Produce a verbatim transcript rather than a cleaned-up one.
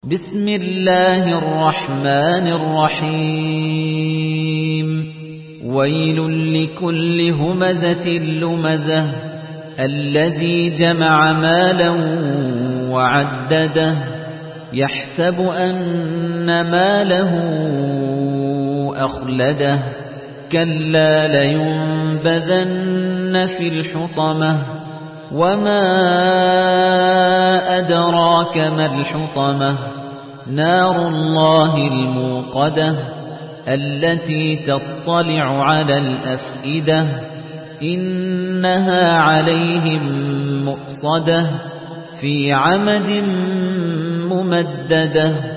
بسم الله الرحمن الرحيم ويل لكل همزة لمزة الذي جمع مالا وعدده يحسب أن ماله أخلده كلا لينبذن في الحطمة وما أدراك ما الحطمة نار الله الموقدة التي تطلع على الأفئدة إنها عليهم مؤصدة في عمد ممددة